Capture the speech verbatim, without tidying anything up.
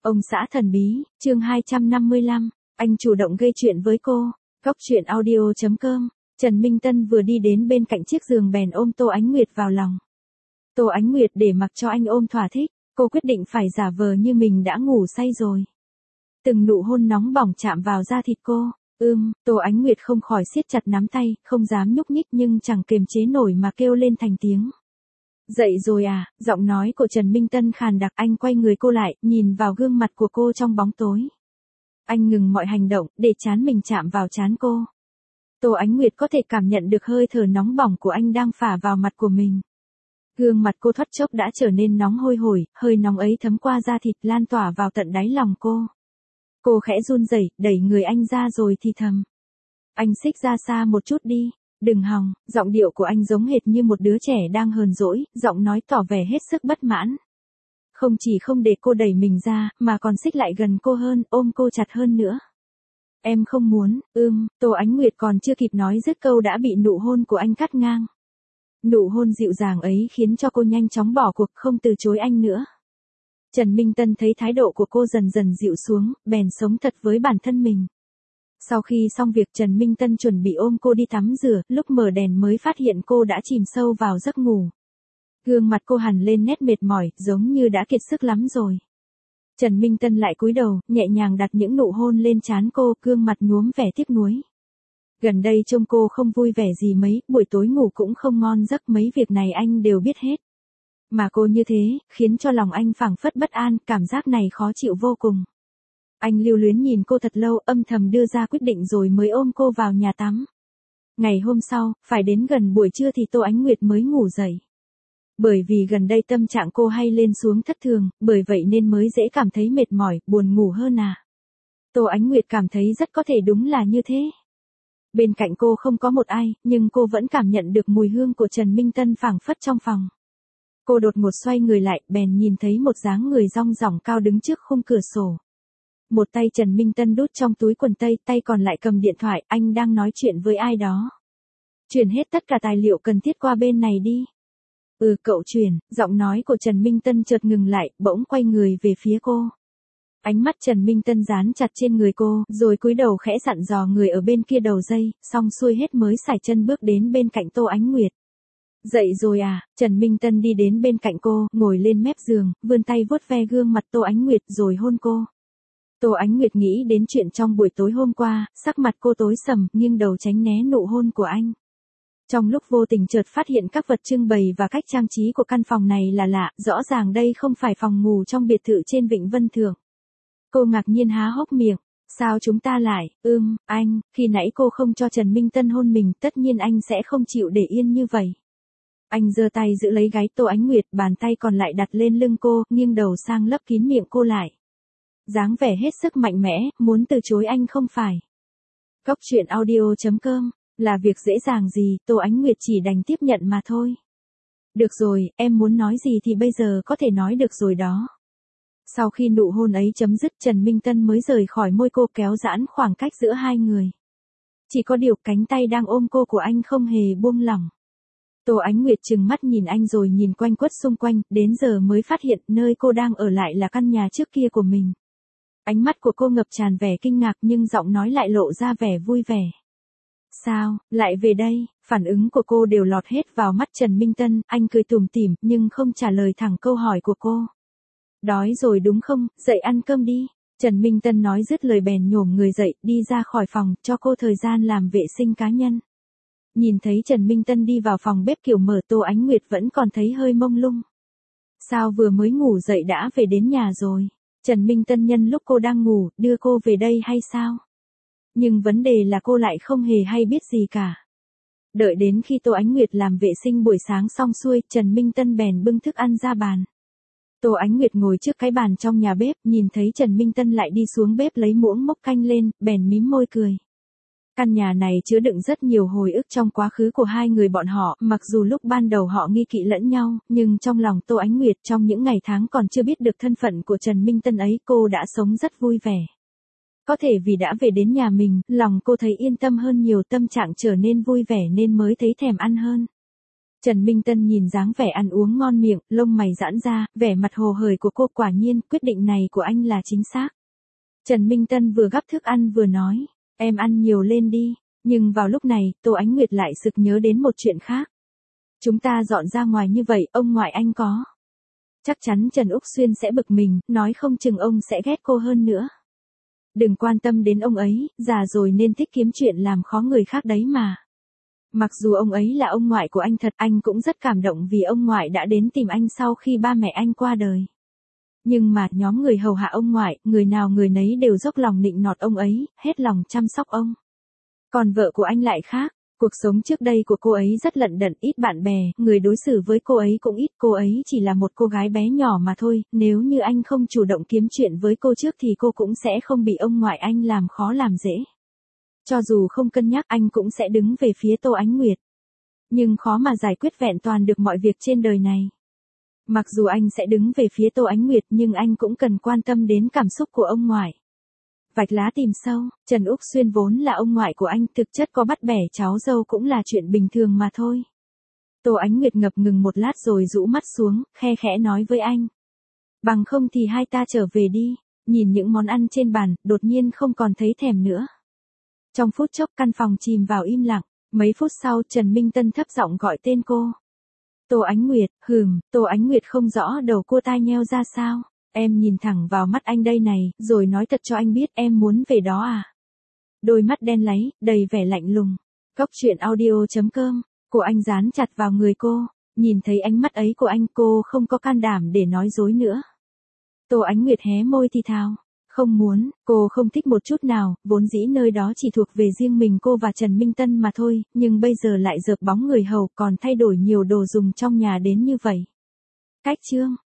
Ông xã thần bí, chương hai trăm năm mươi lăm, anh chủ động gây chuyện với cô. Cóc truyện audio chấm com. Trần Minh Tân vừa đi đến bên cạnh chiếc giường bèn ôm Tô Ánh Nguyệt vào lòng. Tô Ánh Nguyệt để mặc cho anh ôm thỏa thích, cô quyết định phải giả vờ như mình đã ngủ say rồi. Từng nụ hôn nóng bỏng chạm vào da thịt cô. Ưm, Tô Ánh Nguyệt không khỏi siết chặt nắm tay, không dám nhúc nhích nhưng chẳng kiềm chế nổi mà kêu lên thành tiếng. Dậy rồi à, giọng nói của Trần Minh Tân khàn đặc. Anh quay người cô lại, nhìn vào gương mặt của cô trong bóng tối. Anh ngừng mọi hành động, để trán mình chạm vào trán cô. Tô Ánh Nguyệt có thể cảm nhận được hơi thở nóng bỏng của anh đang phả vào mặt của mình. Gương mặt cô thoát chốc đã trở nên nóng hôi hổi, hơi nóng ấy thấm qua da thịt lan tỏa vào tận đáy lòng cô. Cô khẽ run rẩy, đẩy người anh ra rồi thì thầm. Anh xích ra xa một chút đi, đừng hòng. Giọng điệu của anh giống hệt như một đứa trẻ đang hờn dỗi, giọng nói tỏ vẻ hết sức bất mãn. Không chỉ không để cô đẩy mình ra, mà còn xích lại gần cô hơn, ôm cô chặt hơn nữa. Em không muốn. Ưm, Tô Ánh Nguyệt còn chưa kịp nói dứt câu đã bị nụ hôn của anh cắt ngang. Nụ hôn dịu dàng ấy khiến cho cô nhanh chóng bỏ cuộc, không từ chối anh nữa. Trần Minh Tân thấy thái độ của cô dần dần dịu xuống, bèn sống thật với bản thân mình. Sau khi xong việc Trần Minh Tân chuẩn bị ôm cô đi tắm rửa, lúc mở đèn mới phát hiện cô đã chìm sâu vào giấc ngủ. Gương mặt cô hằn lên nét mệt mỏi, giống như đã kiệt sức lắm rồi. Trần Minh Tân lại cúi đầu, nhẹ nhàng đặt những nụ hôn lên trán cô, gương mặt nhuốm vẻ tiếc nuối. Gần đây trông cô không vui vẻ gì mấy, buổi tối ngủ cũng không ngon giấc, mấy việc này anh đều biết hết. Mà cô như thế, khiến cho lòng anh phảng phất bất an, cảm giác này khó chịu vô cùng. Anh lưu luyến nhìn cô thật lâu, âm thầm đưa ra quyết định rồi mới ôm cô vào nhà tắm. Ngày hôm sau, phải đến gần buổi trưa thì Tô Ánh Nguyệt mới ngủ dậy. Bởi vì gần đây tâm trạng cô hay lên xuống thất thường, bởi vậy nên mới dễ cảm thấy mệt mỏi, buồn ngủ hơn à. Tô Ánh Nguyệt cảm thấy rất có thể đúng là như thế. Bên cạnh cô không có một ai, nhưng cô vẫn cảm nhận được mùi hương của Trần Minh Tân phảng phất trong phòng. Cô đột ngột xoay người lại, bèn nhìn thấy một dáng người rong ròng cao đứng trước khung cửa sổ. Một tay Trần Minh Tân đút trong túi quần tây, tay còn lại cầm điện thoại, anh đang nói chuyện với ai đó. Chuyển hết tất cả tài liệu cần thiết qua bên này đi. Ừ, cậu chuyển. Giọng nói của Trần Minh Tân chợt ngừng lại, bỗng quay người về phía cô. Ánh mắt Trần Minh Tân dán chặt trên người cô, rồi cúi đầu khẽ dặn dò người ở bên kia đầu dây, xong xuôi hết mới sải chân bước đến bên cạnh Tô Ánh Nguyệt. Dậy rồi à, Trần Minh Tân đi đến bên cạnh cô, ngồi lên mép giường, vươn tay vuốt ve gương mặt Tô Ánh Nguyệt rồi hôn cô. Tô Ánh Nguyệt nghĩ đến chuyện trong buổi tối hôm qua, sắc mặt cô tối sầm, nghiêng đầu tránh né nụ hôn của anh. Trong lúc vô tình chợt phát hiện các vật trưng bày và cách trang trí của căn phòng này là lạ, rõ ràng đây không phải phòng ngủ trong biệt thự trên Vịnh Vân Thượng. Cô ngạc nhiên há hốc miệng, sao chúng ta lại, ưm, anh, khi nãy cô không cho Trần Minh Tân hôn mình, tất nhiên anh sẽ không chịu để yên như vậy. Anh giơ tay giữ lấy gáy Tô Ánh Nguyệt, bàn tay còn lại đặt lên lưng cô, nghiêng đầu sang lấp kín miệng cô lại. Dáng vẻ hết sức mạnh mẽ, muốn từ chối anh không phải. Cóc truyện audio chấm com. Là việc dễ dàng gì, Tô Ánh Nguyệt chỉ đành tiếp nhận mà thôi. Được rồi, em muốn nói gì thì bây giờ có thể nói được rồi đó. Sau khi nụ hôn ấy chấm dứt, Trần Minh Tân mới rời khỏi môi cô, kéo giãn khoảng cách giữa hai người. Chỉ có điều cánh tay đang ôm cô của anh không hề buông lỏng. Tô Ánh Nguyệt trừng mắt nhìn anh rồi nhìn quanh quất xung quanh, đến giờ mới phát hiện nơi cô đang ở lại là căn nhà trước kia của mình. Ánh mắt của cô ngập tràn vẻ kinh ngạc nhưng giọng nói lại lộ ra vẻ vui vẻ. Sao, lại về đây? Phản ứng của cô đều lọt hết vào mắt Trần Minh Tân, anh cười tủm tỉm nhưng không trả lời thẳng câu hỏi của cô. Đói rồi đúng không, dậy ăn cơm đi. Trần Minh Tân nói dứt lời bèn nhổm người dậy, đi ra khỏi phòng, cho cô thời gian làm vệ sinh cá nhân. Nhìn thấy Trần Minh Tân đi vào phòng bếp kiểu mở, Tô Ánh Nguyệt vẫn còn thấy hơi mông lung. Sao vừa mới ngủ dậy đã về đến nhà rồi? Trần Minh Tân nhân lúc cô đang ngủ, đưa cô về đây hay sao? Nhưng vấn đề là cô lại không hề hay biết gì cả. Đợi đến khi Tô Ánh Nguyệt làm vệ sinh buổi sáng xong xuôi, Trần Minh Tân bèn bưng thức ăn ra bàn. Tô Ánh Nguyệt ngồi trước cái bàn trong nhà bếp, nhìn thấy Trần Minh Tân lại đi xuống bếp lấy muỗng múc canh lên, bèn mím môi cười. Căn nhà này chứa đựng rất nhiều hồi ức trong quá khứ của hai người bọn họ, mặc dù lúc ban đầu họ nghi kỵ lẫn nhau, nhưng trong lòng Tô Ánh Nguyệt trong những ngày tháng còn chưa biết được thân phận của Trần Minh Tân ấy, cô đã sống rất vui vẻ. Có thể vì đã về đến nhà mình, lòng cô thấy yên tâm hơn nhiều, tâm trạng trở nên vui vẻ nên mới thấy thèm ăn hơn. Trần Minh Tân nhìn dáng vẻ ăn uống ngon miệng, lông mày giãn ra, vẻ mặt hồ hởi của cô quả nhiên, quyết định này của anh là chính xác. Trần Minh Tân vừa gắp thức ăn vừa nói, em ăn nhiều lên đi, nhưng vào lúc này, Tô Ánh Nguyệt lại sực nhớ đến một chuyện khác. Chúng ta dọn ra ngoài như vậy, ông ngoại anh có. Chắc chắn Trần Úc Xuyên sẽ bực mình, nói không chừng ông sẽ ghét cô hơn nữa. Đừng quan tâm đến ông ấy, già rồi nên thích kiếm chuyện làm khó người khác đấy mà. Mặc dù ông ấy là ông ngoại của anh thật, anh cũng rất cảm động vì ông ngoại đã đến tìm anh sau khi ba mẹ anh qua đời. Nhưng mà nhóm người hầu hạ ông ngoại, người nào người nấy đều dốc lòng nịnh nọt ông ấy, hết lòng chăm sóc ông. Còn vợ của anh lại khác, cuộc sống trước đây của cô ấy rất lận đận, ít bạn bè, người đối xử với cô ấy cũng ít, cô ấy chỉ là một cô gái bé nhỏ mà thôi, nếu như anh không chủ động kiếm chuyện với cô trước thì cô cũng sẽ không bị ông ngoại anh làm khó làm dễ. Cho dù không cân nhắc anh cũng sẽ đứng về phía Tô Ánh Nguyệt. Nhưng khó mà giải quyết vẹn toàn được mọi việc trên đời này. Mặc dù anh sẽ đứng về phía Tô Ánh Nguyệt nhưng anh cũng cần quan tâm đến cảm xúc của ông ngoại. Vạch lá tìm sâu, Trần Úc Xuyên vốn là ông ngoại của anh, thực chất có bắt bẻ cháu dâu cũng là chuyện bình thường mà thôi. Tô Ánh Nguyệt ngập ngừng một lát rồi rũ mắt xuống, khe khẽ nói với anh. Bằng không thì hai ta trở về đi, nhìn những món ăn trên bàn, đột nhiên không còn thấy thèm nữa. Trong phút chốc căn phòng chìm vào im lặng, mấy phút sau Trần Minh Tân thấp giọng gọi tên cô. Tô Ánh Nguyệt, hừm, Tô Ánh Nguyệt không rõ đầu cô tai nheo ra sao. Em nhìn thẳng vào mắt anh đây này, rồi nói thật cho anh biết em muốn về đó à. Đôi mắt đen láy, đầy vẻ lạnh lùng. Góc truyện audio chấm com, của anh dán chặt vào người cô, nhìn thấy ánh mắt ấy của anh cô không có can đảm để nói dối nữa. Tô Ánh Nguyệt hé môi thì thào. Không muốn, cô không thích một chút nào, vốn dĩ nơi đó chỉ thuộc về riêng mình cô và Trần Minh Tân mà thôi, nhưng bây giờ lại dợp bóng người hầu còn thay đổi nhiều đồ dùng trong nhà đến như vậy. Cách chương